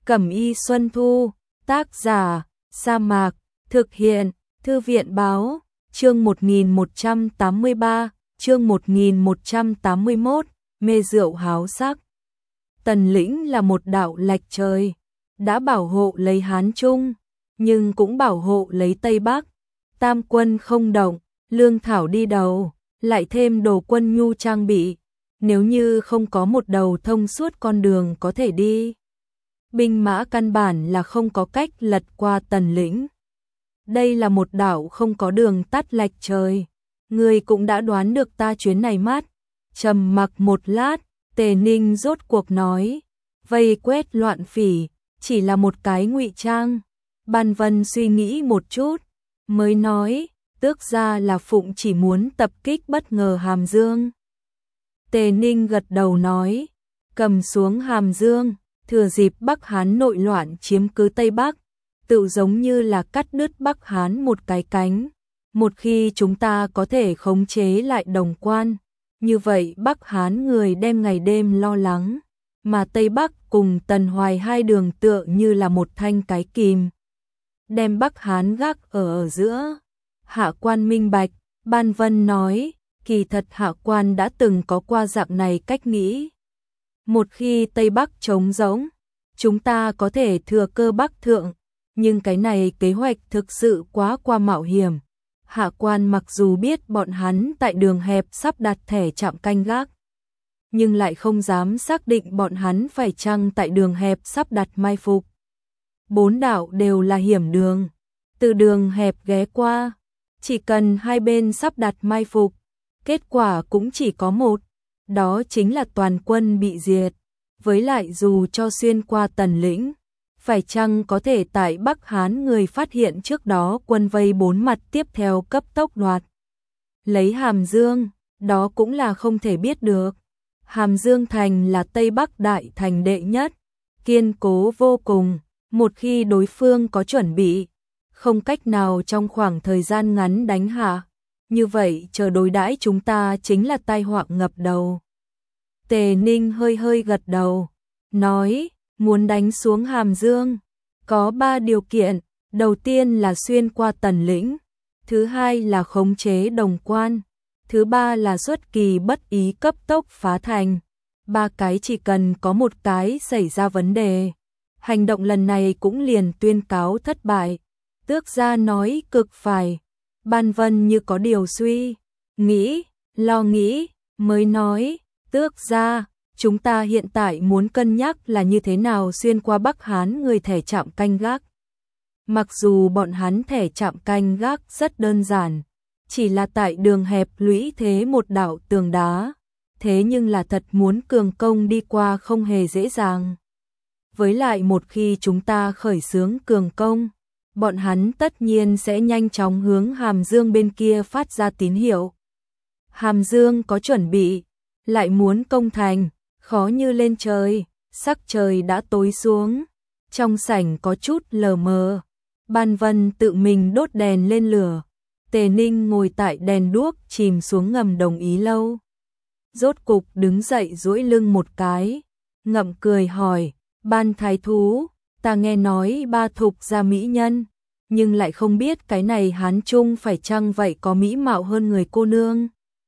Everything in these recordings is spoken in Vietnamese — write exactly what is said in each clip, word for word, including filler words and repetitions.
Cẩm y Xuân Thu, tác giả, Sa Mạc, thực hiện, Thư viện báo, chương một nghìn một trăm tám mươi ba, chương một nghìn một trăm tám mươi mốt, mê rượu háo sắc. Tần lĩnh là một đạo lệch trời, đã bảo hộ lấy Hán Trung, nhưng cũng bảo hộ lấy Tây Bắc. Tam quân không động, lương thảo đi đầu, lại thêm đồ quân nhu trang bị. Nếu như không có một đầu thông suốt con đường có thể đi, binh mã căn bản là không có cách lật qua Tần lĩnh. Đây là một đảo không có đường tắt lệch trời. Người cũng đã đoán được ta chuyến này mát. Trầm mặc một lát, Tề Ninh rốt cuộc nói, vây quét loạn phỉ, chỉ là một cái ngụy trang. Ban Vân suy nghĩ một chút, mới nói, tước ra là Phụng chỉ muốn tập kích bất ngờ Hàm Dương. Tề Ninh gật đầu nói, cầm xuống Hàm Dương, thừa dịp Bắc Hán nội loạn chiếm cứ Tây Bắc, tự giống như là cắt đứt Bắc Hán một cái cánh. Một khi chúng ta có thể khống chế lại Đồng Quan, như vậy Bắc Hán người đem ngày đêm lo lắng, mà Tây Bắc cùng Tần Hoài hai đường tựa như là một thanh cái kìm, đem Bắc Hán gác ở ở giữa. Hạ quan minh bạch, Ban Vân nói, kỳ thật Hạ quan đã từng có qua dạng này cách nghĩ. Một khi Tây Bắc trống rỗng, chúng ta có thể thừa cơ Bắc thượng, nhưng cái này kế hoạch thực sự quá qua mạo hiểm. Hạ quan mặc dù biết bọn hắn tại đường hẹp sắp đặt thẻ trạm canh gác, nhưng lại không dám xác định bọn hắn phải chăng tại đường hẹp sắp đặt mai phục. Bốn đảo đều là hiểm đường, từ đường hẹp ghé qua, chỉ cần hai bên sắp đặt mai phục, kết quả cũng chỉ có một, đó chính là toàn quân bị diệt. Với lại dù cho xuyên qua Tần lĩnh, phải chăng có thể tại Bắc Hán người phát hiện trước đó quân vây bốn mặt tiếp theo cấp tốc đoạt lấy Hàm Dương, đó cũng là không thể biết được. Hàm Dương thành là Tây Bắc đại thành đệ nhất, kiên cố vô cùng, một khi đối phương có chuẩn bị, không cách nào trong khoảng thời gian ngắn đánh hạ, như vậy chờ đối đãi chúng ta chính là tai họa ngập đầu. Tề Ninh hơi hơi gật đầu, nói, muốn đánh xuống Hàm Dương, có ba điều kiện, đầu tiên là xuyên qua Tần lĩnh, thứ hai là khống chế Đồng Quan, thứ ba là xuất kỳ bất ý cấp tốc phá thành. Ba cái chỉ cần có một cái xảy ra vấn đề, hành động lần này cũng liền tuyên cáo thất bại. Tước gia nói cực phải. Ban Vân như có điều suy nghĩ, lo nghĩ, mới nói, Tước gia, chúng ta hiện tại muốn cân nhắc là như thế nào xuyên qua Bắc Hán người thẻ trạm canh gác. Mặc dù bọn hắn thẻ trạm canh gác rất đơn giản, chỉ là tại đường hẹp lũy thế một đạo tường đá, thế nhưng là thật muốn cường công đi qua không hề dễ dàng. Với lại một khi chúng ta khởi xướng cường công, bọn hắn tất nhiên sẽ nhanh chóng hướng Hàm Dương bên kia phát ra tín hiệu. Hàm Dương có chuẩn bị, lại muốn công thành, khó như lên trời. Sắc trời đã tối xuống, trong sảnh có chút lờ mờ. Ban Vân tự mình đốt đèn lên lửa, Tề Ninh ngồi tại đèn đuốc chìm xuống ngầm đồng ý lâu. Rốt cục đứng dậy duỗi lưng một cái, ngậm cười hỏi, Ban thái thú, ta nghe nói ba thục gia mỹ nhân, nhưng lại không biết cái này Hán Trung phải chăng vậy có mỹ mạo hơn người cô nương.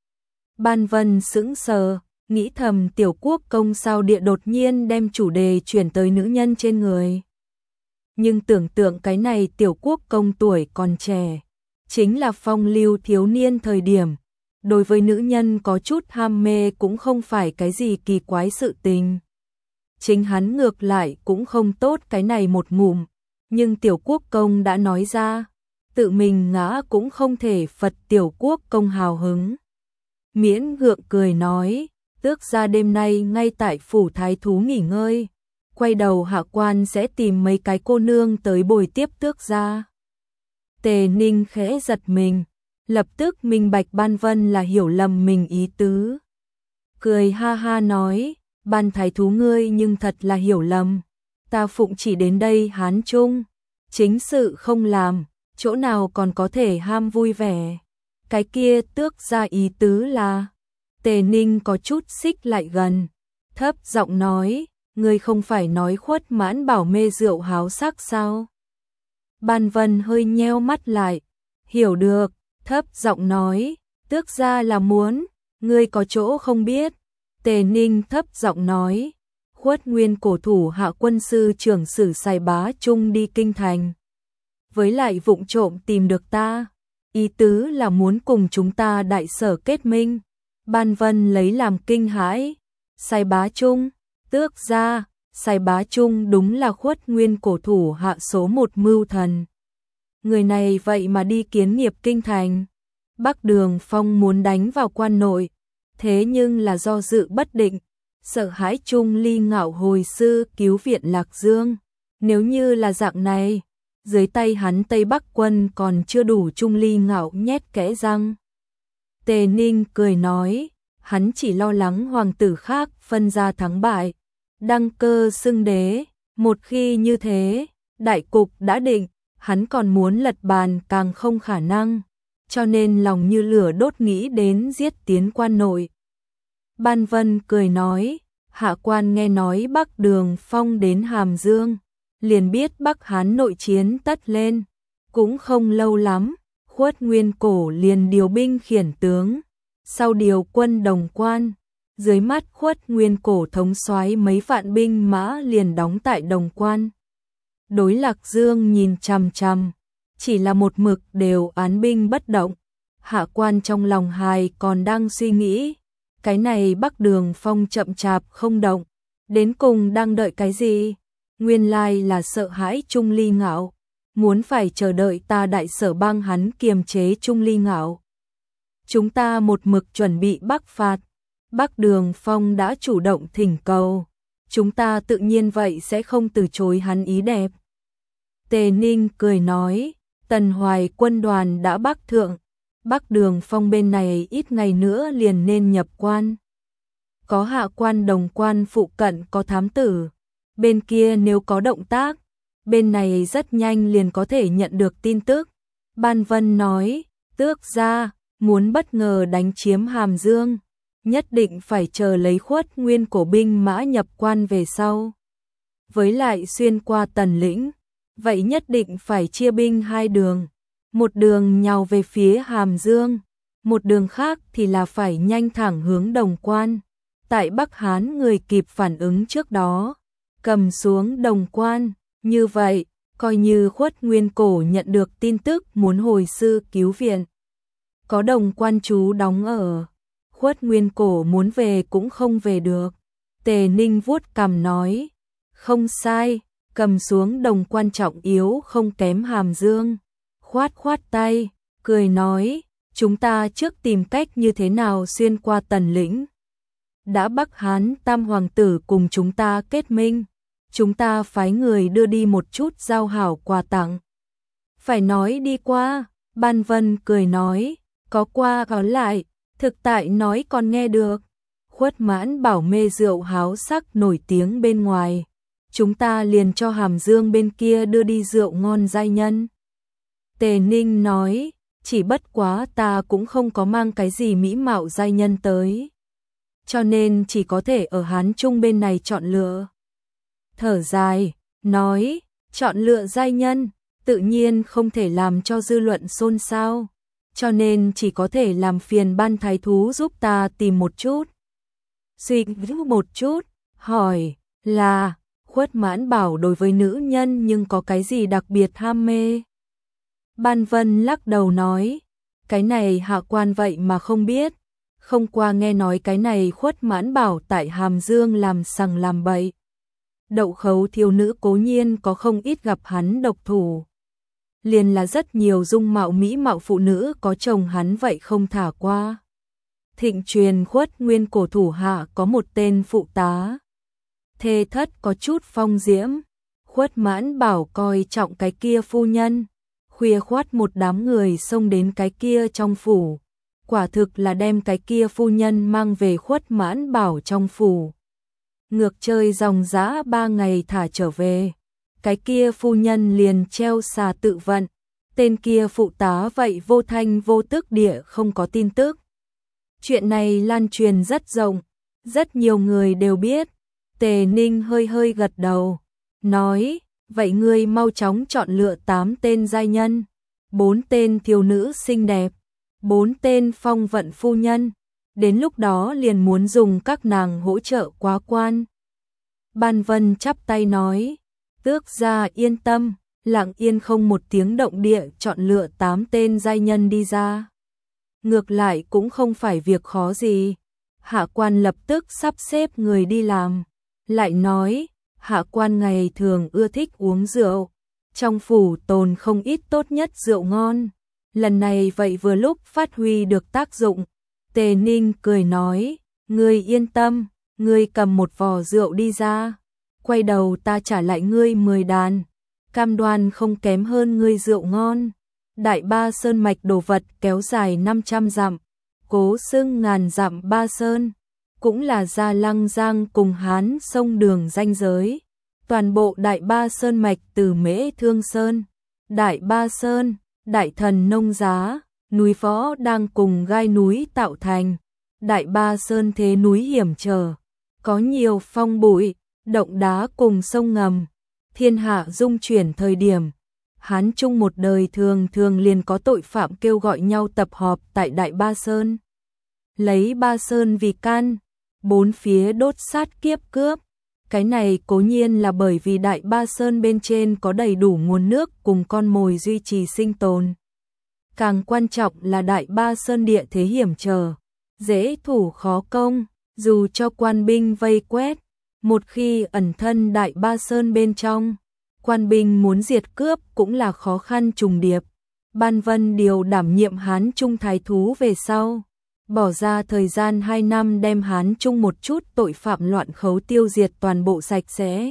Ban Vân sững sờ, nghĩ thầm Tiểu Quốc công sao địa đột nhiên đem chủ đề chuyển tới nữ nhân trên người. Nhưng tưởng tượng cái này Tiểu Quốc công tuổi còn trẻ, chính là phong lưu thiếu niên thời điểm, đối với nữ nhân có chút ham mê cũng không phải cái gì kỳ quái sự tình. Chính hắn ngược lại cũng không tốt cái này một ngụm, nhưng Tiểu Quốc công đã nói ra, tự mình ngã cũng không thể phật Tiểu Quốc công hào hứng. Miễn gượng cười nói, Tước gia đêm nay ngay tại phủ thái thú nghỉ ngơi, quay đầu hạ quan sẽ tìm mấy cái cô nương tới bồi tiếp Tước gia. Tề Ninh khẽ giật mình, lập tức minh bạch Ban Vân là hiểu lầm mình ý tứ. Cười ha ha nói, Ban thái thú ngươi nhưng thật là hiểu lầm, ta Phụng chỉ đến đây Hán Trung, chính sự không làm, chỗ nào còn có thể ham vui vẻ. Cái kia Tước gia ý tứ là, Tề Ninh có chút xích lại gần, thấp giọng nói, ngươi không phải nói Khuất Mãn Bảo mê rượu háo sắc sao? Ban Vân hơi nheo mắt lại, hiểu được, thấp giọng nói, tước gia là muốn, ngươi có chỗ không biết. Tề Ninh thấp giọng nói, Khuất Nguyên cổ thủ hạ quân sư trưởng sử Sài Bá Trung đi kinh thành. Với lại vụng trộm tìm được ta, ý tứ là muốn cùng chúng ta đại sở kết minh. Ban Vân lấy làm kinh hãi, Sài Bá Trung, tước gia, Sài Bá Trung đúng là Khuất Nguyên cổ thủ hạ số một mưu thần. Người này vậy mà đi kiến nghiệp kinh thành. Bắc Đường Phong muốn đánh vào quan nội, thế nhưng là do dự bất định, sợ hãi Trung Ly Ngạo hồi sư cứu viện Lạc Dương. Nếu như là dạng này, dưới tay hắn Tây Bắc quân còn chưa đủ Trung Ly Ngạo nhét kẽ răng. Tề Ninh cười nói, hắn chỉ lo lắng hoàng tử khác phân ra thắng bại, đăng cơ xưng đế. Một khi như thế, đại cục đã định, hắn còn muốn lật bàn càng không khả năng, cho nên lòng như lửa đốt nghĩ đến giết tiến quan nội. Ban Vân cười nói, hạ quan nghe nói Bắc Đường Phong đến Hàm Dương, liền biết Bắc Hán nội chiến tất lên, cũng không lâu lắm, Khuất Nguyên cổ liền điều binh khiển tướng, sau điều quân Đồng Quan, dưới mắt Khuất Nguyên cổ thống soái mấy vạn binh mã liền đóng tại Đồng Quan. Đối Lạc Dương nhìn chằm chằm, chỉ là một mực đều án binh bất động. Hạ quan trong lòng hài còn đang suy nghĩ, cái này Bắc Đường Phong chậm chạp không động, đến cùng đang đợi cái gì? Nguyên lai là sợ hãi Trung Ly Ngạo, muốn phải chờ đợi ta đại sở bang hắn kiềm chế Trung Ly Ngạo. Chúng ta một mực chuẩn bị bắc phạt, Bắc Đường Phong đã chủ động thỉnh cầu, chúng ta tự nhiên vậy sẽ không từ chối hắn ý đẹp. Tề Ninh cười nói, Tần Hoài quân đoàn đã bắc thượng, Bắc Đường Phong bên này ít ngày nữa liền nên nhập quan. Có hạ quan Đồng Quan phụ cận có thám tử, bên kia nếu có động tác, bên này rất nhanh liền có thể nhận được tin tức. Ban Vân nói, tước gia muốn bất ngờ đánh chiếm Hàm Dương, nhất định phải chờ lấy Khuất Nguyên cổ binh mã nhập quan về sau. Với lại xuyên qua Tần lĩnh, vậy nhất định phải chia binh hai đường, một đường nhào về phía Hàm Dương, một đường khác thì là phải nhanh thẳng hướng Đồng Quan. Tại Bắc Hán người kịp phản ứng trước đó, cầm xuống Đồng Quan, như vậy, coi như Khuất Nguyên cổ nhận được tin tức muốn hồi sư cứu viện. Có Đồng Quan chú đóng ở, Khuất Nguyên cổ muốn về cũng không về được. Tề Ninh vuốt cằm nói, không sai, cầm xuống Đồng Quan trọng yếu không kém Hàm Dương. Khoát khoát tay, cười nói, chúng ta trước tìm cách như thế nào xuyên qua Tần lĩnh. Đã Bắc Hán Tam Hoàng tử cùng chúng ta kết minh, chúng ta phái người đưa đi một chút giao hảo quà tặng. Phải nói đi qua, Ban Vân cười nói, có qua có lại, thực tại nói còn nghe được. Khuất Mãn Bảo mê rượu háo sắc nổi tiếng bên ngoài, chúng ta liền cho Hàm Dương bên kia đưa đi rượu ngon giai nhân. Tề Ninh nói, chỉ bất quá ta cũng không có mang cái gì mỹ mạo giai nhân tới, cho nên chỉ có thể ở Hán Trung bên này chọn lựa. Thở dài, nói, chọn lựa giai nhân, tự nhiên không thể làm cho dư luận xôn xao, cho nên chỉ có thể làm phiền Ban thái thú giúp ta tìm một chút. Suy nghĩ một chút, hỏi, là, Khuất Mãn Bảo đối với nữ nhân nhưng có cái gì đặc biệt ham mê? Ban Vân lắc đầu nói, cái này hạ quan vậy mà không biết, không qua nghe nói cái này Khuất Mãn Bảo tại Hàm Dương làm sằng làm bậy. Đậu khấu thiếu nữ cố nhiên có không ít gặp hắn độc thủ, liền là rất nhiều dung mạo mỹ mạo phụ nữ có chồng hắn vậy không thả qua. Thịnh truyền Khuất Nguyên cổ thủ hạ có một tên phụ tá, thê thất có chút phong diễm, Khuất Mãn Bảo coi trọng cái kia phu nhân, khuya khoát một đám người xông đến cái kia trong phủ, quả thực là đem cái kia phu nhân mang về Khuất Mãn Bảo trong phủ. Ngược chơi dòng dã ba ngày thả trở về, cái kia phu nhân liền treo xà tự vận, tên kia phụ tá vậy vô thanh vô tức địa không có tin tức. Chuyện này lan truyền rất rộng, rất nhiều người đều biết, Tề Ninh hơi hơi gật đầu, nói, vậy ngươi mau chóng chọn lựa tám tên giai nhân, bốn tên thiếu nữ xinh đẹp, bốn tên phong vận phu nhân, đến lúc đó liền muốn dùng các nàng hỗ trợ quá quan. Ban Vân chắp tay nói, tước gia yên tâm, lặng yên không một tiếng động địa chọn lựa tám tên giai nhân đi ra. Ngược lại cũng không phải việc khó gì. Hạ quan lập tức sắp xếp người đi làm. Lại nói, hạ quan ngày thường ưa thích uống rượu. Trong phủ tồn không ít tốt nhất rượu ngon. Lần này vậy vừa lúc phát huy được tác dụng. Tề Ninh cười nói, ngươi yên tâm, ngươi cầm một vò rượu đi ra. Quay đầu ta trả lại ngươi mười đàn. Cam đoan không kém hơn ngươi rượu ngon. Đại Ba Sơn mạch đồ vật kéo dài năm trăm dặm, cố xưng ngàn dặm Ba Sơn, cũng là Gia Lăng Giang cùng Hán sông đường ranh giới. Toàn bộ Đại Ba Sơn mạch từ Mễ Thương Sơn, Đại Ba Sơn, Đại Thần Nông Giá, núi Võ đang cùng gai núi tạo thành. Đại Ba Sơn thế núi hiểm trở, có nhiều phong bụi, động đá cùng sông ngầm. Thiên hạ dung chuyển thời điểm, Hán Trung một đời thường thường liền có tội phạm kêu gọi nhau tập họp tại Đại Ba Sơn. Lấy Ba Sơn vì can, bốn phía đốt sát kiếp cướp. Cái này cố nhiên là bởi vì Đại Ba Sơn bên trên có đầy đủ nguồn nước cùng con mồi duy trì sinh tồn. Càng quan trọng là Đại Ba Sơn địa thế hiểm trở, dễ thủ khó công, dù cho quan binh vây quét, một khi ẩn thân Đại Ba Sơn bên trong, quan binh muốn diệt cướp cũng là khó khăn trùng điệp. Ban Vân điều đảm nhiệm Hán Trung thái thú về sau, bỏ ra thời gian hai năm đem Hán Trung một chút tội phạm loạn khấu tiêu diệt toàn bộ sạch sẽ.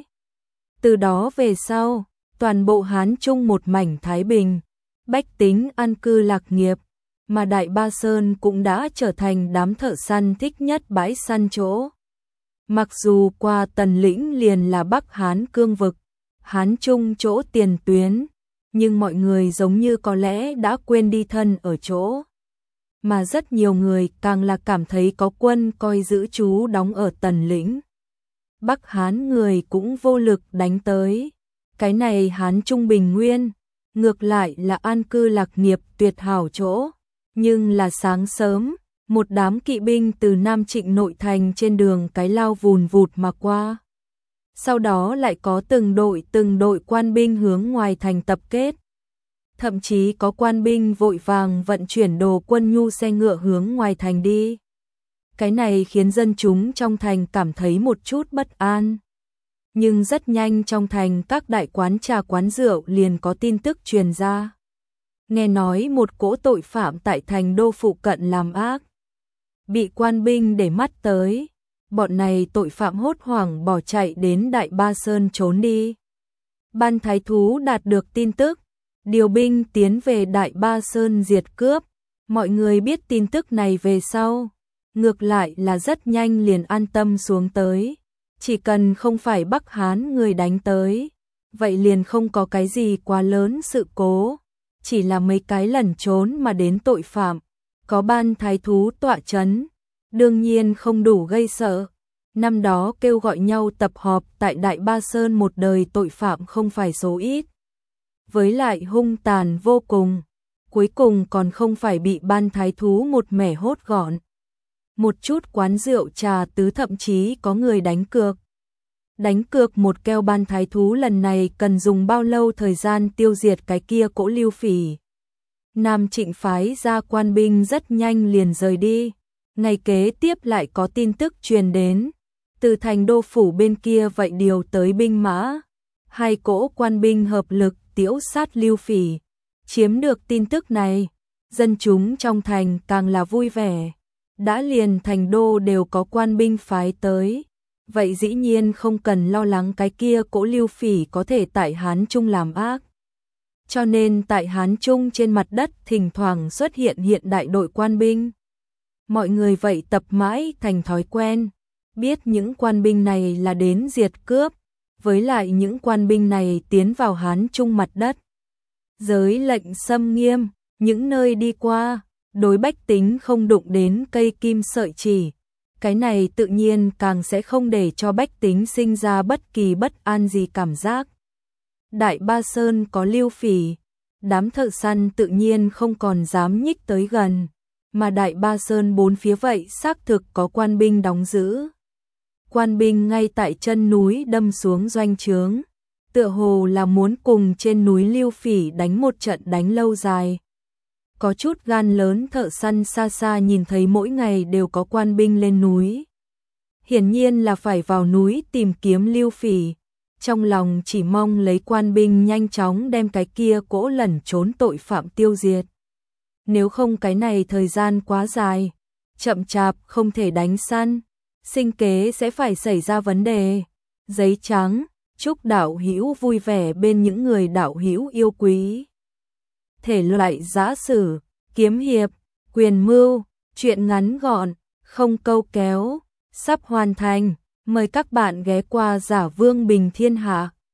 Từ đó về sau, toàn bộ Hán Trung một mảnh thái bình, bách tính an cư lạc nghiệp, mà Đại Ba Sơn cũng đã trở thành đám thợ săn thích nhất bãi săn chỗ. Mặc dù qua Tần lĩnh liền là Bắc Hán cương vực, Hán Trung chỗ tiền tuyến, nhưng mọi người giống như có lẽ đã quên đi thân ở chỗ. Mà rất nhiều người càng là cảm thấy có quân coi giữ chú đóng ở Tần lĩnh. Bắc Hán người cũng vô lực đánh tới. Cái này Hán Trung bình nguyên, ngược lại là an cư lạc nghiệp tuyệt hảo chỗ. Nhưng là sáng sớm, một đám kỵ binh từ Nam Trịnh nội thành trên đường cái lao vùn vụt mà qua. Sau đó lại có từng đội từng đội quan binh hướng ngoài thành tập kết. Thậm chí có quan binh vội vàng vận chuyển đồ quân nhu xe ngựa hướng ngoài thành đi. Cái này khiến dân chúng trong thành cảm thấy một chút bất an. Nhưng rất nhanh trong thành các đại quán trà quán rượu liền có tin tức truyền ra. Nghe nói một cỗ tội phạm tại thành đô phụ cận làm ác, bị quan binh để mắt tới. Bọn này tội phạm hốt hoảng bỏ chạy đến Đại Ba Sơn trốn đi. Ban thái thú đạt được tin tức, điều binh tiến về Đại Ba Sơn diệt cướp. Mọi người biết tin tức này về sau, ngược lại là rất nhanh liền an tâm xuống tới. Chỉ cần không phải Bắc Hán người đánh tới, vậy liền không có cái gì quá lớn sự cố. Chỉ là mấy cái lẩn trốn mà đến tội phạm, có ban thái thú tọa chấn, đương nhiên không đủ gây sợ. Năm đó kêu gọi nhau tập họp tại Đại Ba Sơn một đời tội phạm không phải số ít. Với lại hung tàn vô cùng, cuối cùng còn không phải bị ban thái thú một mẻ hốt gọn. Một chút quán rượu trà tứ thậm chí có người đánh cược. Đánh cược một keo ban thái thú lần này cần dùng bao lâu thời gian tiêu diệt cái kia cỗ lưu phỉ. Nam Trịnh phái ra quan binh rất nhanh liền rời đi. Ngày kế tiếp lại có tin tức truyền đến. Từ thành đô phủ bên kia vậy điều tới binh mã. Hai cỗ quan binh hợp lực tiễu sát lưu phỉ. Chiếm được tin tức này, dân chúng trong thành càng là vui vẻ. Đã liền thành đô đều có quan binh phái tới. Vậy dĩ nhiên không cần lo lắng cái kia cỗ lưu phỉ có thể tại Hán Trung làm ác. Cho nên tại Hán Trung trên mặt đất thỉnh thoảng xuất hiện hiện đại đội quan binh. Mọi người vậy tập mãi thành thói quen, biết những quan binh này là đến diệt cướp, với lại những quan binh này tiến vào Hán Trung mặt đất. Giới lệnh xâm nghiêm, những nơi đi qua, đối bách tính không đụng đến cây kim sợi chỉ. Cái này tự nhiên càng sẽ không để cho bách tính sinh ra bất kỳ bất an gì cảm giác. Đại Ba Sơn có Lưu Phỉ, đám thợ săn tự nhiên không còn dám nhích tới gần, mà Đại Ba Sơn bốn phía vậy xác thực có quan binh đóng giữ. Quan binh ngay tại chân núi đâm xuống doanh trướng, tựa hồ là muốn cùng trên núi Lưu Phỉ đánh một trận đánh lâu dài. Có chút gan lớn thợ săn xa xa nhìn thấy mỗi ngày đều có quan binh lên núi. Hiển nhiên là phải vào núi tìm kiếm Lưu Phỉ, trong lòng chỉ mong lấy quan binh nhanh chóng đem cái kia cỗ lẩn trốn tội phạm tiêu diệt. Nếu không cái này thời gian quá dài, chậm chạp không thể đánh săn, sinh kế sẽ phải xảy ra vấn đề. Giấy trắng, chúc đạo hữu vui vẻ bên những người đạo hữu yêu quý. Thể loại giã sử, kiếm hiệp, quyền mưu, truyện ngắn gọn, không câu kéo, sắp hoàn thành. Mời các bạn ghé qua Giả Vương Bình Thiên Hạ.